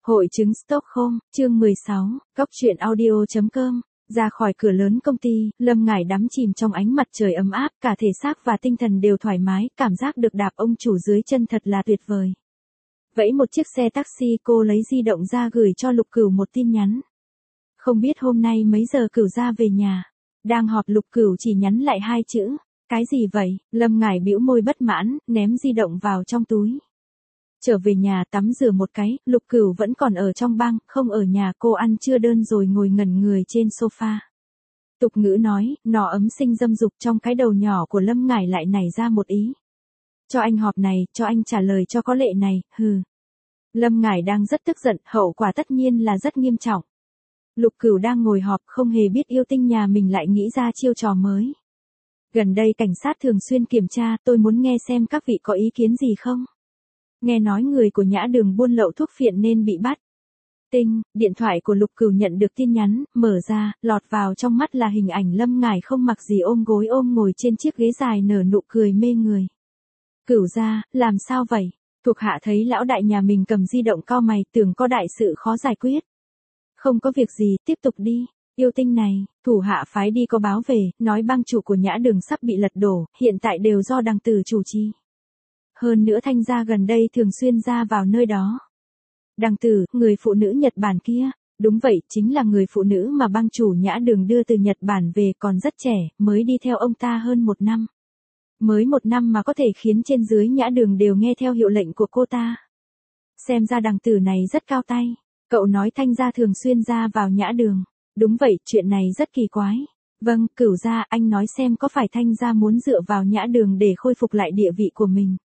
Hội chứng Stockholm, chương 16, Góc truyện audio.com. Ra khỏi cửa lớn công ty, Lâm Ngải đắm chìm trong ánh mặt trời ấm áp, cả thể xác và tinh thần đều thoải mái, cảm giác được đạp ông chủ dưới chân thật là tuyệt vời. Vẫy một chiếc xe taxi, cô lấy di động ra gửi cho Lục Cửu một tin nhắn. Không biết hôm nay mấy giờ Cửu ra về nhà. Đang họp Lục Cửu chỉ nhắn lại 2 chữ. Cái gì vậy? Lâm Ngải bĩu môi bất mãn, ném di động vào trong túi. Trở về nhà tắm rửa một cái, Lục Cửu vẫn còn ở trong bang, không ở nhà, cô ăn trưa đơn rồi ngồi ngẩn người trên sofa. Tục ngữ nói, nỏ ấm sinh dâm dục, trong cái đầu nhỏ của Lâm Ngải lại nảy ra một ý. Cho anh họp này, cho anh trả lời cho có lệ này, hừ. Lâm Ngải đang rất tức giận, hậu quả tất nhiên là rất nghiêm trọng. Lục Cửu đang ngồi họp, không hề biết yêu tinh nhà mình lại nghĩ ra chiêu trò mới. Gần đây cảnh sát thường xuyên kiểm tra, tôi muốn nghe xem các vị có ý kiến gì không? Nghe nói người của Nhã Đường buôn lậu thuốc phiện nên bị bắt. Tinh, điện thoại của Lục Cửu nhận được tin nhắn, mở ra, lọt vào trong mắt là hình ảnh Lâm Ngải không mặc gì ôm gối ôm ngồi trên chiếc ghế dài nở nụ cười mê người. Cửu gia, làm sao vậy? Thuộc hạ thấy lão đại nhà mình cầm di động cau mày, tưởng có đại sự khó giải quyết. Không có việc gì, tiếp tục đi. Yêu tinh này, thủ hạ phái đi có báo về, nói bang chủ của Nhã Đường sắp bị lật đổ, hiện tại đều do đằng tử chủ trì. Hơn nữa Thanh gia gần đây thường xuyên ra vào nơi đó. Đằng tử, người phụ nữ Nhật Bản kia, đúng vậy, chính là người phụ nữ mà bang chủ Nhã Đường đưa từ Nhật Bản về, còn rất trẻ, mới đi theo ông ta hơn 1 năm. Mới 1 năm mà có thể khiến trên dưới Nhã Đường đều nghe theo hiệu lệnh của cô ta. Xem ra đằng tử này rất cao tay. Cậu nói Thanh gia thường xuyên ra vào Nhã Đường. Đúng vậy, chuyện này rất kỳ quái. Vâng, Cửu gia, anh nói xem có phải Thanh gia muốn dựa vào Nhã Đường để khôi phục lại địa vị của mình.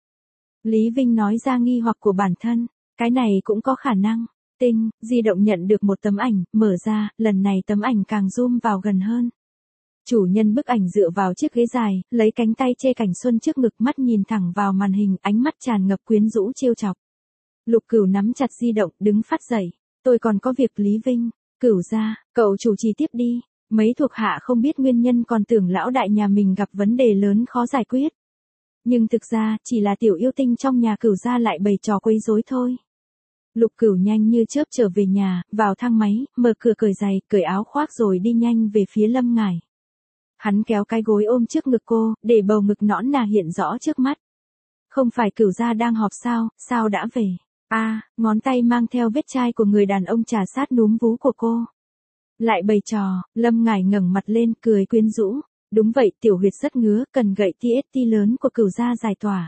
Lý Vinh nói ra nghi hoặc của bản thân, cái này cũng có khả năng. Tinh, di động nhận được một tấm ảnh, mở ra, lần này tấm ảnh càng zoom vào gần hơn. Chủ nhân bức ảnh dựa vào chiếc ghế dài, lấy cánh tay che cảnh xuân trước ngực, mắt nhìn thẳng vào màn hình, ánh mắt tràn ngập quyến rũ trêu chọc. Lục Cửu nắm chặt di động, đứng phát dậy. Tôi còn có việc. Lý Vinh, Cửu gia, cậu chủ trì tiếp đi. Mấy thuộc hạ không biết nguyên nhân còn tưởng lão đại nhà mình gặp vấn đề lớn khó giải quyết. Nhưng thực ra, chỉ là tiểu yêu tinh trong nhà Cửu gia lại bày trò quấy rối thôi. Lục Cửu nhanh như chớp trở về nhà, vào thang máy, mở cửa cởi giày, cởi áo khoác rồi đi nhanh về phía Lâm Ngải. Hắn kéo cái gối ôm trước ngực cô, để bầu ngực nõn nà hiện rõ trước mắt. Không phải Cửu gia đang họp sao, sao đã về? Ngón tay mang theo vết chai của người đàn ông trà sát núm vú của cô. Lại bày trò, Lâm Ngải ngẩng mặt lên, cười quyến rũ. Đúng vậy, tiểu huyệt rất ngứa, cần gậy TST lớn của Cửu gia giải tỏa.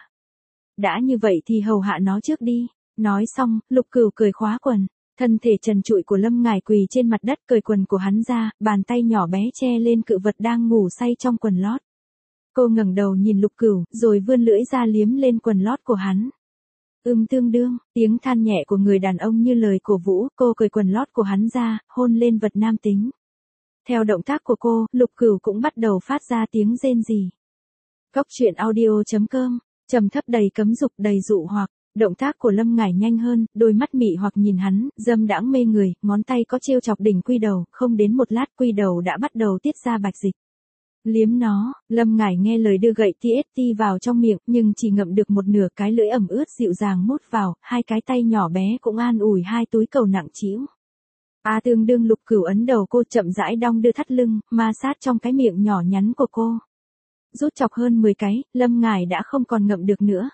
Đã như vậy thì hầu hạ nó trước đi. Nói xong, Lục Cửu cười khóa quần. Thân thể trần trụi của Lâm Ngải quỳ trên mặt đất, cởi quần của hắn ra, bàn tay nhỏ bé che lên cự vật đang ngủ say trong quần lót. Cô ngẩng đầu nhìn Lục Cửu, rồi vươn lưỡi ra liếm lên quần lót của hắn. Tương đương, tiếng than nhẹ của người đàn ông như lời cổ vũ, cô cởi quần lót của hắn ra, hôn lên vật nam tính. Theo động tác của cô, Lục Cửu cũng bắt đầu phát ra tiếng rên rỉ. Góc truyện audio.com, trầm thấp đầy cấm dục, đầy dụ hoặc. Động tác của Lâm Ngải nhanh hơn, đôi mắt mị hoặc nhìn hắn, dâm đãng mê người, ngón tay có trêu chọc đỉnh quy đầu, không đến một lát quy đầu đã bắt đầu tiết ra bạch dịch. Liếm nó, Lâm Ngải nghe lời đưa gậy TST vào trong miệng, nhưng chỉ ngậm được một nửa, cái lưỡi ẩm ướt dịu dàng mút vào, hai cái tay nhỏ bé cũng an ủi hai túi cầu nặng trĩu. Tương đương. Lục Cửu ấn đầu cô, chậm rãi đong đưa thắt lưng, ma sát trong cái miệng nhỏ nhắn của cô. Rút chọc hơn 10 cái, Lâm Ngải đã không còn ngậm được nữa.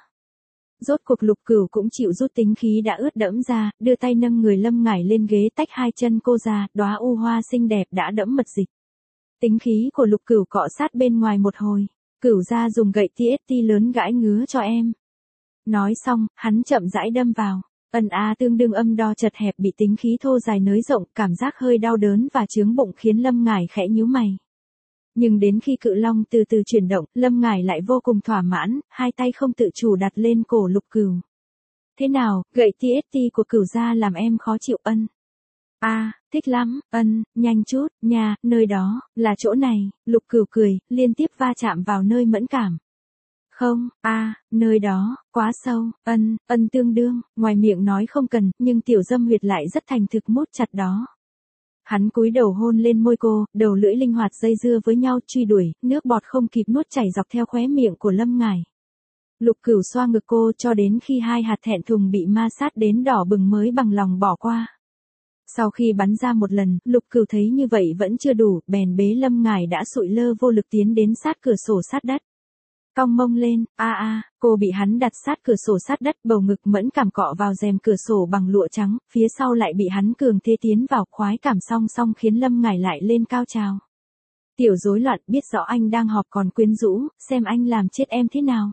Rốt cuộc Lục Cửu cũng chịu rút tính khí đã ướt đẫm ra, đưa tay nâng người Lâm Ngải lên ghế, tách hai chân cô ra, đóa u hoa xinh đẹp đã đẫm mật dịch. Tính khí của Lục Cửu cọ sát bên ngoài một hồi. Cửu gia dùng gậy TST lớn gãi ngứa cho em. Nói xong, hắn chậm rãi đâm vào. Tương đương âm đo chật hẹp bị tính khí thô dài nới rộng, cảm giác hơi đau đớn và chướng bụng khiến Lâm Ngải khẽ nhíu mày. Nhưng đến khi cự long từ từ chuyển động, Lâm Ngải lại vô cùng thỏa mãn, hai tay không tự chủ đặt lên cổ Lục Cửu. Thế nào, gậy TST của Cửu gia làm em khó chịu? Thích lắm. Nhanh chút, nha, nơi đó, là chỗ này. Lục Cửu cười, liên tiếp va chạm vào nơi mẫn cảm. Không, nơi đó, quá sâu. Tương đương, ngoài miệng nói không cần, nhưng tiểu dâm huyệt lại rất thành thực mút chặt đó. Hắn cúi đầu hôn lên môi cô, đầu lưỡi linh hoạt dây dưa với nhau truy đuổi, nước bọt không kịp nuốt chảy dọc theo khóe miệng của Lâm Ngải. Lục Cửu xoa ngực cô cho đến khi hai hạt thẹn thùng bị ma sát đến đỏ bừng mới bằng lòng bỏ qua. Sau khi bắn ra một lần, Lục Cửu thấy như vậy vẫn chưa đủ, bèn bế Lâm Ngải đã sụi lơ vô lực tiến đến sát cửa sổ sát đất. Cong mông lên, cô bị hắn đặt sát cửa sổ sát đất, bầu ngực mẫn cảm cọ vào rèm cửa sổ bằng lụa trắng, phía sau lại bị hắn cường thế tiến vào, khoái cảm song song khiến Lâm Ngải lại lên cao trào. Tiểu rối loạn, biết rõ anh đang họp còn quyến rũ, xem anh làm chết em thế nào.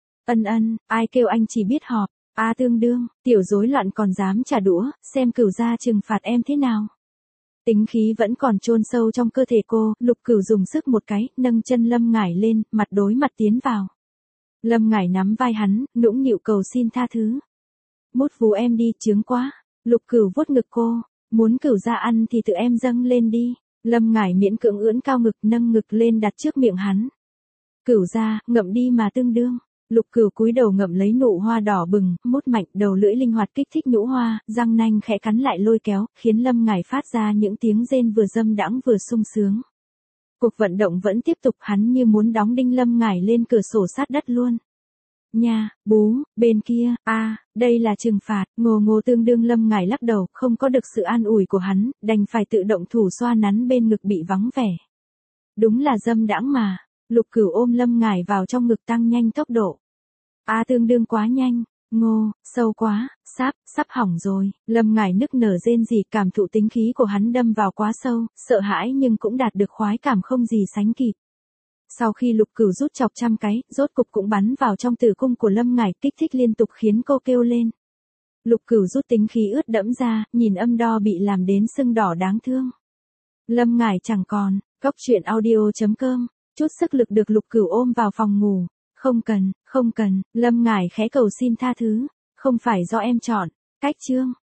Ân, ai kêu anh chỉ biết họp, tương đương, tiểu rối loạn còn dám trả đũa, xem Cửu gia trừng phạt em thế nào. Tính khí vẫn còn chôn sâu trong cơ thể cô, Lục Cửu dùng sức một cái, nâng chân Lâm Ngải lên, mặt đối mặt tiến vào. Lâm Ngải nắm vai hắn, nũng nịu cầu xin tha thứ. Mút vú em đi, chướng quá. Lục Cửu vuốt ngực cô, muốn Cửu gia ăn thì tự em dâng lên đi. Lâm Ngải miễn cưỡng ưỡn cao ngực, nâng ngực lên đặt trước miệng hắn. Cửu gia, ngậm đi mà tương đương. Lục Cửu cúi đầu ngậm lấy nụ hoa đỏ bừng, mút mạnh, đầu lưỡi linh hoạt kích thích nhũ hoa, răng nanh khẽ cắn lại lôi kéo, khiến Lâm Ngải phát ra những tiếng rên vừa dâm đãng vừa sung sướng. Cuộc vận động vẫn tiếp tục, hắn như muốn đóng đinh Lâm Ngải lên cửa sổ sát đất luôn. Nha, bú, bên kia, đây là trừng phạt, ngô tương đương. Lâm Ngải lắc đầu, không có được sự an ủi của hắn, đành phải tự động thủ xoa nắn bên ngực bị vắng vẻ. Đúng là dâm đãng mà. Lục Cửu ôm Lâm Ngải vào trong ngực tăng nhanh tốc độ. Tương đương quá nhanh, sâu quá, sắp hỏng rồi. Lâm Ngải nức nở rên rỉ, cảm thụ tính khí của hắn đâm vào quá sâu, sợ hãi nhưng cũng đạt được khoái cảm không gì sánh kịp. Sau khi Lục Cửu rút chọc trăm cái, rốt cục cũng bắn vào trong tử cung của Lâm Ngải, kích thích liên tục khiến cô kêu lên. Lục Cửu rút tính khí ướt đẫm ra, nhìn âm đo bị làm đến sưng đỏ đáng thương. Lâm Ngải chẳng còn, coctruyện.audio.com. Chút sức lực được Lục Cửu ôm vào phòng ngủ. Không cần, Lâm Ngải khẽ cầu xin tha thứ. Không phải do em chọn. Cách chương.